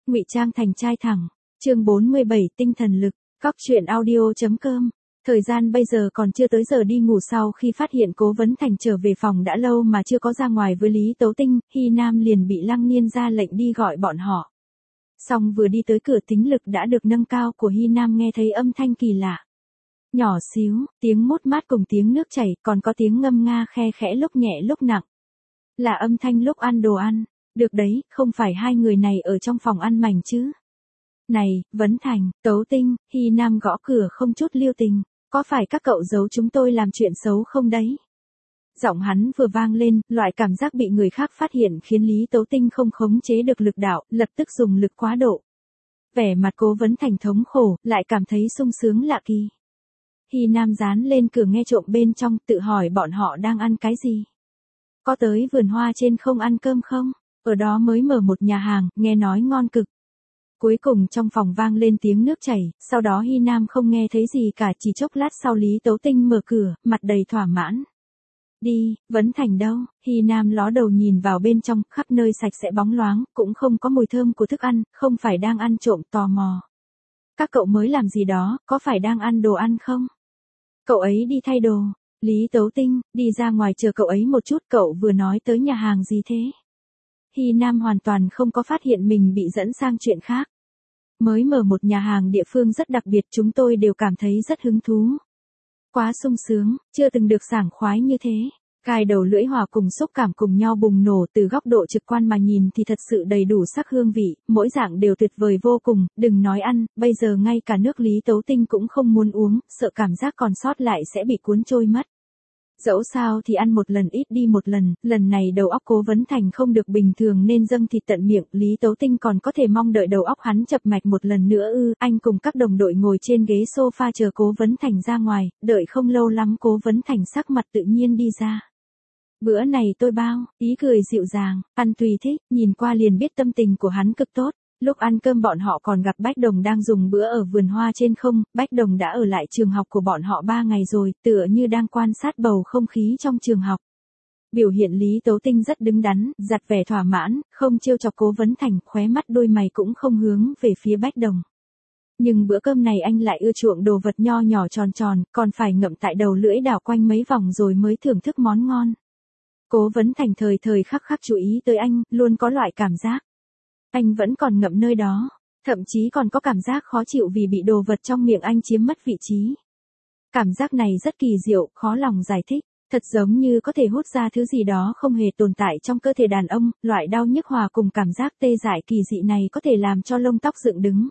Ngụy trang thành trai thẳng. Chương 47 tinh thần lực. Cóc truyện audio.com. Thời gian bây giờ còn chưa tới giờ đi ngủ. Sau khi phát hiện Cố Vấn Thành trở về phòng đã lâu mà chưa có ra ngoài với Lý Tấu Tinh, Hy Nam liền bị Lăng Niên ra lệnh đi gọi bọn họ. Xong vừa đi tới cửa, tính lực đã được nâng cao của Hy Nam nghe thấy âm thanh kỳ lạ. Nhỏ xíu, tiếng mốt mát cùng tiếng nước chảy, còn có tiếng ngâm nga khe khẽ lúc nhẹ lúc nặng. Là âm thanh lúc ăn đồ ăn. Được đấy, không phải hai người này ở trong phòng ăn mảnh chứ. Này, Vấn Thành, Tấu Tinh, Hy Nam gõ cửa không chút lưu tình. Có phải các cậu giấu chúng tôi làm chuyện xấu không đấy? Giọng hắn vừa vang lên, loại cảm giác bị người khác phát hiện khiến Lý Tấu Tinh không khống chế được lực đạo, lập tức dùng lực quá độ. Vẻ mặt Cố Vấn Thành thống khổ, lại cảm thấy sung sướng lạ kỳ. Hy Nam dán lên cửa nghe trộm bên trong, tự hỏi bọn họ đang ăn cái gì. Có tới vườn hoa trên không ăn cơm không? Ở đó mới mở một nhà hàng, nghe nói ngon cực. Cuối cùng trong phòng vang lên tiếng nước chảy, sau đó Hy Nam không nghe thấy gì cả, chỉ chốc lát sau Lý Tấu Tinh mở cửa, mặt đầy thỏa mãn. Đi, Vấn Thành đâu? Hy Nam ló đầu nhìn vào bên trong, khắp nơi sạch sẽ bóng loáng, cũng không có mùi thơm của thức ăn, không phải đang ăn trộm, tò mò. Các cậu mới làm gì đó, có phải đang ăn đồ ăn không? Cậu ấy đi thay đồ. Lý Tấu Tinh, đi ra ngoài chờ cậu ấy một chút, cậu vừa nói tới nhà hàng gì thế? Hy Nam hoàn toàn không có phát hiện mình bị dẫn sang chuyện khác. Mới mở một nhà hàng địa phương rất đặc biệt, chúng tôi đều cảm thấy rất hứng thú. Quá sung sướng, chưa từng được sảng khoái như thế. Gai đầu lưỡi hòa cùng xúc cảm cùng nhau bùng nổ, từ góc độ trực quan mà nhìn thì thật sự đầy đủ sắc hương vị, mỗi dạng đều tuyệt vời vô cùng, đừng nói ăn, bây giờ ngay cả nước Lý Tấu Tinh cũng không muốn uống, sợ cảm giác còn sót lại sẽ bị cuốn trôi mất. Dẫu sao thì ăn một lần ít đi một lần này đầu óc Cố Vấn Thành không được bình thường nên dâng thịt tận miệng, Lý Tấu Tinh còn có thể mong đợi đầu óc hắn chập mạch một lần nữa ư? Anh cùng các đồng đội ngồi trên ghế sofa chờ Cố Vấn Thành ra ngoài, đợi không lâu lắm Cố Vấn Thành sắc mặt tự nhiên đi ra. Bữa này tôi bao, ý cười dịu dàng, ăn tùy thích, nhìn qua liền biết tâm tình của hắn cực tốt. Lúc ăn cơm bọn họ còn gặp Bách Đồng đang dùng bữa ở vườn hoa trên không, Bách Đồng đã ở lại trường học của bọn họ 3 ngày rồi, tựa như đang quan sát bầu không khí trong trường học. Biểu hiện Lý Tấu Tinh rất đứng đắn, giặt vẻ thỏa mãn, không trêu chọc Cố Vấn Thành, khóe mắt đôi mày cũng không hướng về phía Bách Đồng. Nhưng bữa cơm này anh lại ưa chuộng đồ vật nho nhỏ tròn tròn, còn phải ngậm tại đầu lưỡi đảo quanh mấy vòng rồi mới thưởng thức món ngon. Cố Vấn Thành thời thời khắc khắc chú ý tới anh, luôn có loại cảm giác. Anh vẫn còn ngậm nơi đó, thậm chí còn có cảm giác khó chịu vì bị đồ vật trong miệng anh chiếm mất vị trí. Cảm giác này rất kỳ diệu, khó lòng giải thích, thật giống như có thể hút ra thứ gì đó không hề tồn tại trong cơ thể đàn ông, loại đau nhức hòa cùng cảm giác tê dại kỳ dị này có thể làm cho lông tóc dựng đứng.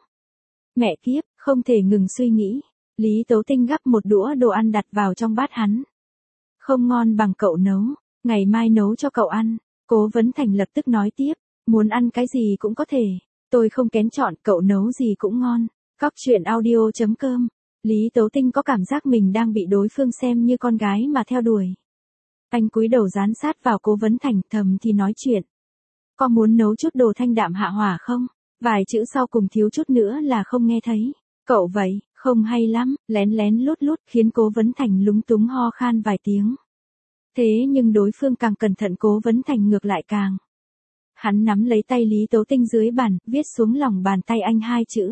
Mẹ kiếp, không thể ngừng suy nghĩ. Lý Tấu Tinh gắp một đũa đồ ăn đặt vào trong bát hắn. Không ngon bằng cậu nấu, ngày mai nấu cho cậu ăn. Cố Vấn Thành lập tức nói tiếp. Muốn ăn cái gì cũng có thể, tôi không kén chọn, cậu nấu gì cũng ngon. Cóc truyện audio.com. Lý Tấu Tinh có cảm giác mình đang bị đối phương xem như con gái mà theo đuổi. Anh cúi đầu dán sát vào Cố Vấn Thành, thầm thì nói chuyện. Có muốn nấu chút đồ thanh đạm hạ hỏa không? Vài chữ sau cùng thiếu chút nữa là không nghe thấy. Cậu vậy, không hay lắm, lén lén lút lút khiến Cố Vấn Thành lúng túng ho khan vài tiếng. Thế nhưng đối phương càng cẩn thận, Cố Vấn Thành ngược lại càng. Hắn nắm lấy tay Lý Tấu Tinh dưới bàn, viết xuống lòng bàn tay anh 2 chữ.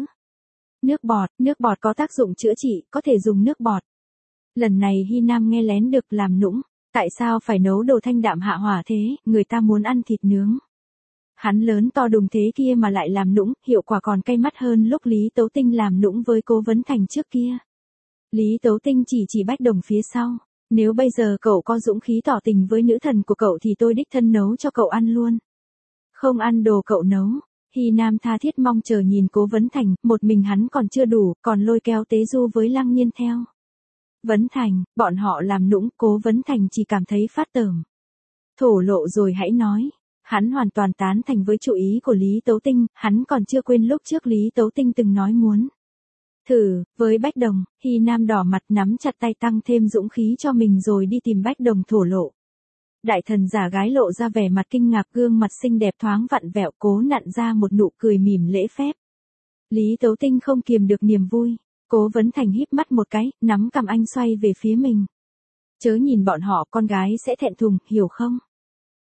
Nước bọt có tác dụng chữa trị, có thể dùng nước bọt. Lần này Hy Nam nghe lén được, làm nũng. Tại sao phải nấu đồ thanh đạm hạ hỏa thế, người ta muốn ăn thịt nướng. Hắn lớn to đùng thế kia mà lại làm nũng, hiệu quả còn cay mắt hơn lúc Lý Tấu Tinh làm nũng với Cố Vấn Thành trước kia. Lý Tấu Tinh chỉ Bách Đồng phía sau. Nếu bây giờ cậu có dũng khí tỏ tình với nữ thần của cậu thì tôi đích thân nấu cho cậu ăn luôn. Không ăn đồ cậu nấu. Hy Nam tha thiết mong chờ nhìn Cố Vấn Thành, một mình hắn còn chưa đủ, còn lôi kéo Tế Du với Lăng Niên theo. Vấn Thành, bọn họ làm nũng, Cố Vấn Thành chỉ cảm thấy phát tởm. Thổ lộ rồi hãy nói. Hắn hoàn toàn tán thành với chủ ý của Lý Tấu Tinh, hắn còn chưa quên lúc trước Lý Tấu Tinh từng nói muốn thử, với Bách Đồng. Hy Nam đỏ mặt nắm chặt tay tăng thêm dũng khí cho mình rồi đi tìm Bách Đồng thổ lộ. Đại thần giả gái lộ ra vẻ mặt kinh ngạc, gương mặt xinh đẹp thoáng vặn vẹo, cố nặn ra một nụ cười mỉm lễ phép. Lý Tấu Tinh không kiềm được niềm vui. Cố Vấn Thành híp mắt một cái, nắm cằm anh xoay về phía mình. Chớ nhìn bọn họ, con gái sẽ thẹn thùng, hiểu không?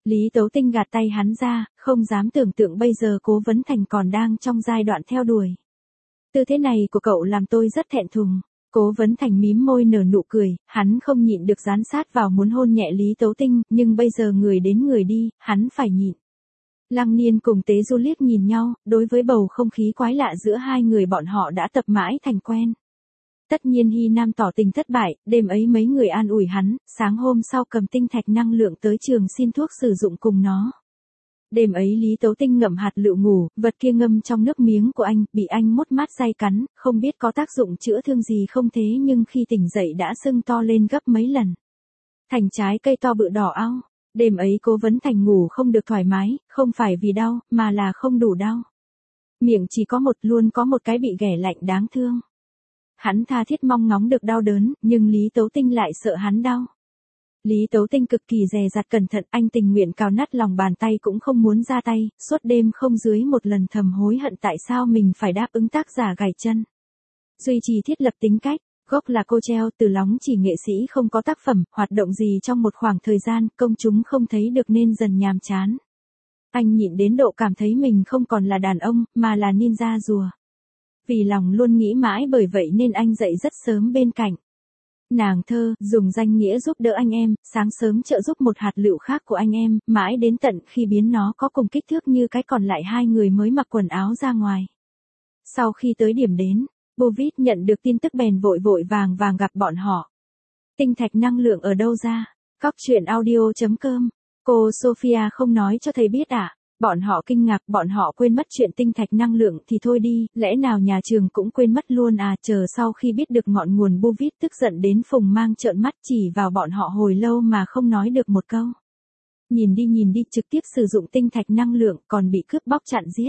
Lý Tấu Tinh gạt tay hắn ra, không dám tưởng tượng bây giờ Cố Vấn Thành còn đang trong giai đoạn theo đuổi. Tư thế này của cậu làm tôi rất thẹn thùng. Cố Vấn Thành mím môi nở nụ cười, hắn không nhịn được dán sát vào muốn hôn nhẹ Lý Tấu Tinh, nhưng bây giờ người đến người đi, hắn phải nhịn. Lăng Niên cùng Tế Du liếc nhìn nhau, đối với bầu không khí quái lạ giữa hai người bọn họ đã tập mãi thành quen. Tất nhiên Hy Nam tỏ tình thất bại, đêm ấy mấy người an ủi hắn, sáng hôm sau cầm tinh thạch năng lượng tới trường xin thuốc sử dụng cùng nó. Đêm ấy Lý Tấu Tinh ngậm hạt lựu ngủ, vật kia ngâm trong nước miếng của anh, bị anh mốt mát day cắn, không biết có tác dụng chữa thương gì không thế nhưng khi tỉnh dậy đã sưng to lên gấp mấy lần. Thành trái cây to bự đỏ ao. Đêm ấy Cố Vấn Thành ngủ không được thoải mái, không phải vì đau, mà là không đủ đau. Miệng chỉ có một, luôn có một cái bị ghẻ lạnh đáng thương. Hắn tha thiết mong ngóng được đau đớn, nhưng Lý Tấu Tinh lại sợ hắn đau. Lý Tấu Tinh cực kỳ dè dặt cẩn thận, anh tình nguyện cào nát lòng bàn tay cũng không muốn ra tay, suốt đêm không dưới một lần thầm hối hận tại sao mình phải đáp ứng tác giả gảy chân. Duy trì thiết lập tính cách, gốc là cô treo, từ lóng chỉ nghệ sĩ không có tác phẩm, hoạt động gì trong một khoảng thời gian, công chúng không thấy được nên dần nhàm chán. Anh nhịn đến độ cảm thấy mình không còn là đàn ông, mà là ninja rùa. Vì lòng luôn nghĩ mãi bởi vậy nên anh dậy rất sớm bên cạnh nàng thơ, dùng danh nghĩa giúp đỡ anh em, sáng sớm trợ giúp một hạt lựu khác của anh em, mãi đến tận khi biến nó có cùng kích thước như cái còn lại hai người mới mặc quần áo ra ngoài. Sau khi tới điểm đến, Bovis nhận được tin tức bèn vội vội vàng vàng gặp bọn họ. Tinh thạch năng lượng ở đâu ra? Cóc truyện audio.com. Cô Sophia không nói cho thầy biết à? Bọn họ kinh ngạc, bọn họ quên mất chuyện tinh thạch năng lượng thì thôi đi, lẽ nào nhà trường cũng quên mất luôn à? Chờ sau khi biết được ngọn nguồn, Bovis tức giận đến phùng mang trợn mắt chỉ vào bọn họ hồi lâu mà không nói được một câu. Nhìn đi, trực tiếp sử dụng tinh thạch năng lượng còn bị cướp bóc chặn giết.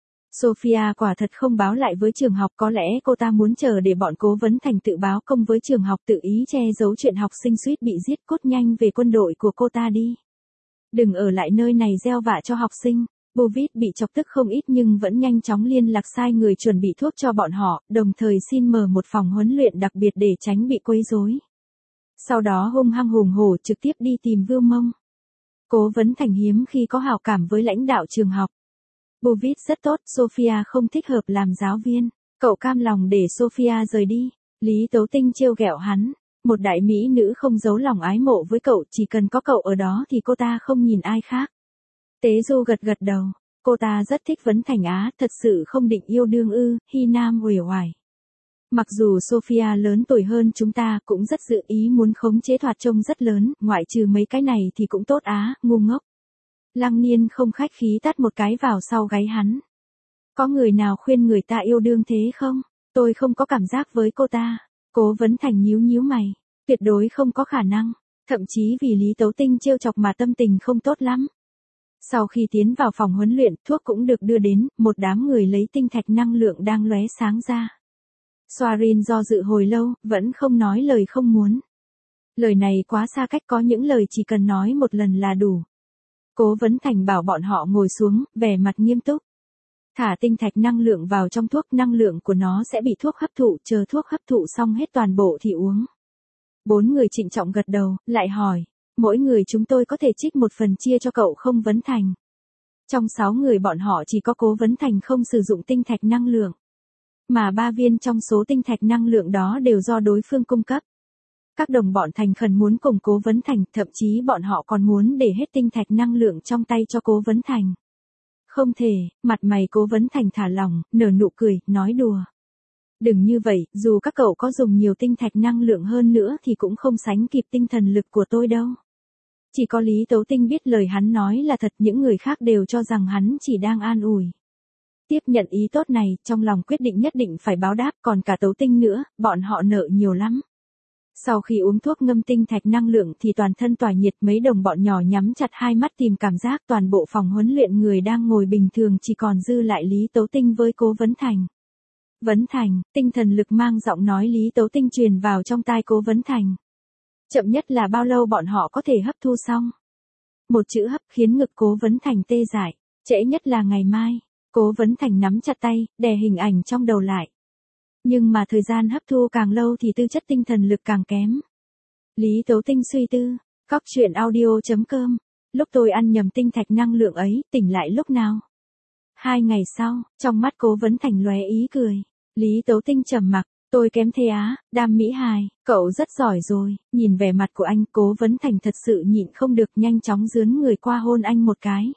Sophia quả thật không báo lại với trường học, có lẽ cô ta muốn chờ để bọn Cố Vấn Thành tự báo công với trường học, tự ý che giấu chuyện học sinh suýt bị giết. Cút nhanh về quân đội của cô ta đi. Đừng ở lại nơi này gieo vạ cho học sinh. Bovis bị chọc tức không ít nhưng vẫn nhanh chóng liên lạc sai người chuẩn bị thuốc cho bọn họ, đồng thời xin mở một phòng huấn luyện đặc biệt để tránh bị quấy rối. Sau đó hung hăng hùng hổ trực tiếp đi tìm Vưu Mông. Cố Vấn Thành hiếm khi có hảo cảm với lãnh đạo trường học. Bovis rất tốt, Sophia không thích hợp làm giáo viên. Cậu cam lòng để Sophia rời đi. Lý Tấu Tinh trêu ghẹo hắn. Một đại mỹ nữ không giấu lòng ái mộ với cậu, chỉ cần có cậu ở đó thì cô ta không nhìn ai khác. Tế Du gật gật đầu. Cô ta rất thích Vấn Thành á, thật sự không định yêu đương ư? Hy Nam uể oải. Mặc dù Sophia lớn tuổi hơn chúng ta cũng rất dự ý muốn khống chế thoạt trông rất lớn, ngoại trừ mấy cái này thì cũng tốt á, ngu ngốc. Lăng Niên không khách khí tát một cái vào sau gáy hắn. Có người nào khuyên người ta yêu đương thế không? Tôi không có cảm giác với cô ta. Cố Vấn Thành nhíu mày. Tuyệt đối không có khả năng. Thậm chí vì Lý Tấu Tinh trêu chọc mà tâm tình không tốt lắm. Sau khi tiến vào phòng huấn luyện, thuốc cũng được đưa đến, một đám người lấy tinh thạch năng lượng đang lóe sáng ra. Soarin do dự hồi lâu, vẫn không nói lời không muốn. Lời này quá xa cách, có những lời chỉ cần nói một lần là đủ. Cố Vấn Thành bảo bọn họ ngồi xuống, vẻ mặt nghiêm túc. Thả tinh thạch năng lượng vào trong thuốc, năng lượng của nó sẽ bị thuốc hấp thụ, chờ thuốc hấp thụ xong hết toàn bộ thì uống. 4 người trịnh trọng gật đầu, lại hỏi, mỗi người chúng tôi có thể trích một phần chia cho cậu không Vấn Thành? Trong 6 người bọn họ chỉ có Cố Vấn Thành không sử dụng tinh thạch năng lượng. Mà 3 viên trong số tinh thạch năng lượng đó đều do đối phương cung cấp. Các đồng bọn thành khẩn muốn cùng Cố Vấn Thành, thậm chí bọn họ còn muốn để hết tinh thạch năng lượng trong tay cho Cố Vấn Thành. Không thể, mặt mày Cố Vấn Thành thả lỏng, nở nụ cười, nói đùa. Đừng như vậy, dù các cậu có dùng nhiều tinh thạch năng lượng hơn nữa thì cũng không sánh kịp tinh thần lực của tôi đâu. Chỉ có Lý Tấu Tinh biết lời hắn nói là thật, những người khác đều cho rằng hắn chỉ đang an ủi. Tiếp nhận ý tốt này, trong lòng quyết định nhất định phải báo đáp, còn cả Tấu Tinh nữa, bọn họ nợ nhiều lắm. Sau khi uống thuốc ngâm tinh thạch năng lượng thì toàn thân tỏa nhiệt, mấy đồng bọn nhỏ nhắm chặt hai mắt tìm cảm giác, toàn bộ phòng huấn luyện người đang ngồi bình thường chỉ còn dư lại Lý Tấu Tinh với Cố Vấn Thành. Vấn Thành, tinh thần lực mang giọng nói Lý Tấu Tinh truyền vào trong tai Cố Vấn Thành. Chậm nhất là bao lâu bọn họ có thể hấp thu xong? Một chữ hấp khiến ngực Cố Vấn Thành tê dại, trễ nhất là ngày mai. Cố Vấn Thành nắm chặt tay, đè hình ảnh trong đầu lại. Nhưng mà thời gian hấp thu càng lâu thì tư chất tinh thần lực càng kém. Lý Tấu Tinh suy tư, cóc truyện audio.com Lúc tôi ăn nhầm tinh thạch năng lượng ấy, tỉnh lại lúc nào? 2 ngày sau, trong mắt Cố Vấn Thành lóe ý cười. Lý Tấu Tinh trầm mặc, tôi kém thế á, Đam Mỹ Hài, cậu rất giỏi rồi. Nhìn vẻ mặt của anh, Cố Vấn Thành thật sự nhịn không được, nhanh chóng dướn người qua hôn anh một cái.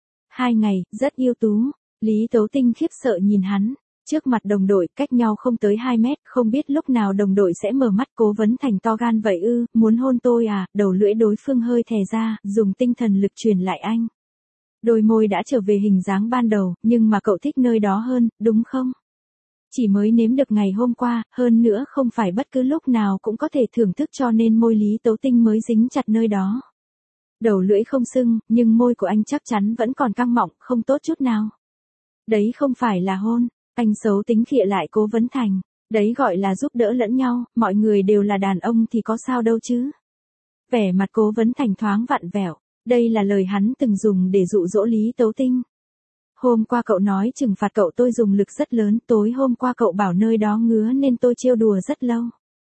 2 ngày, rất ưu tú. Lý Tấu Tinh khiếp sợ nhìn hắn. Trước mặt đồng đội, cách nhau không tới 2 mét, không biết lúc nào đồng đội sẽ mở mắt. Cố Vấn Thành to gan vậy ư, muốn hôn tôi à? Đầu lưỡi đối phương hơi thè ra, dùng tinh thần lực truyền lại anh. Đôi môi đã trở về hình dáng ban đầu, nhưng mà cậu thích nơi đó hơn, đúng không? Chỉ mới nếm được ngày hôm qua, hơn nữa không phải bất cứ lúc nào cũng có thể thưởng thức, cho nên môi Lý Tấu Tinh mới dính chặt nơi đó. Đầu lưỡi không sưng, nhưng môi của anh chắc chắn vẫn còn căng mọng, không tốt chút nào. Đấy không phải là hôn, anh xấu tính khịa lại Cố Vấn Thành. Đấy gọi là giúp đỡ lẫn nhau, mọi người đều là đàn ông thì có sao đâu chứ. Vẻ mặt Cố Vấn Thành thoáng vặn vẹo, đây là lời hắn từng dùng để dụ dỗ Lý Tấu Tinh. Hôm qua cậu nói trừng phạt cậu tôi dùng lực rất lớn, tối hôm qua cậu bảo nơi đó ngứa nên tôi trêu đùa rất lâu.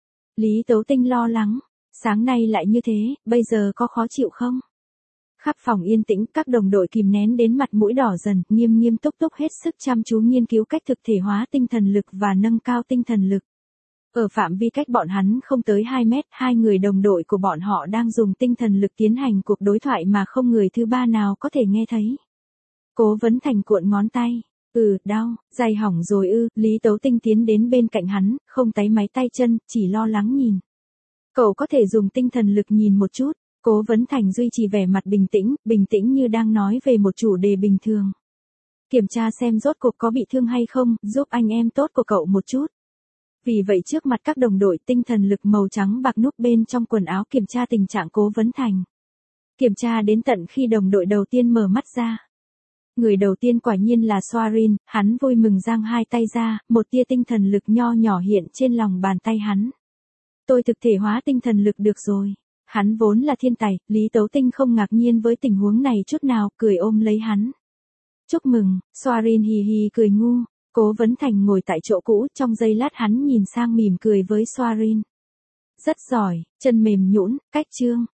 Lý Tấu Tinh lo lắng, sáng nay lại như thế, bây giờ có khó chịu không? Khắp phòng yên tĩnh, các đồng đội kìm nén đến mặt mũi đỏ dần, nghiêm nghiêm túc túc hết sức chăm chú nghiên cứu cách thực thể hóa tinh thần lực và nâng cao tinh thần lực. Ở phạm vi cách bọn hắn không tới 2 mét, 2 người đồng đội của bọn họ đang dùng tinh thần lực tiến hành cuộc đối thoại mà không người thứ ba nào có thể nghe thấy. Cố Vấn Thành cuộn ngón tay. Đau, dày hỏng rồi ư? Lý Tấu Tinh tiến đến bên cạnh hắn, không táy máy tay chân, chỉ lo lắng nhìn. Cậu có thể dùng tinh thần lực nhìn một chút. Cố Vấn Thành duy trì vẻ mặt bình tĩnh như đang nói về một chủ đề bình thường. Kiểm tra xem rốt cuộc có bị thương hay không, giúp anh em tốt của cậu một chút. Vì vậy trước mặt các đồng đội, tinh thần lực màu trắng bạc núp bên trong quần áo kiểm tra tình trạng Cố Vấn Thành. Kiểm tra đến tận khi đồng đội đầu tiên mở mắt ra. Người đầu tiên quả nhiên là Soarin, hắn vui mừng giang hai tay ra, một tia tinh thần lực nho nhỏ hiện trên lòng bàn tay hắn. Tôi thực thể hóa tinh thần lực được rồi. Hắn vốn là thiên tài, Lý Tấu Tinh không ngạc nhiên với tình huống này chút nào, cười ôm lấy hắn. Chúc mừng, Soarin hì hì cười ngu. Cố Vấn Thành ngồi tại chỗ cũ, trong giây lát hắn nhìn sang mỉm cười với Soarin. Rất giỏi, chân mềm nhũn, cách chương.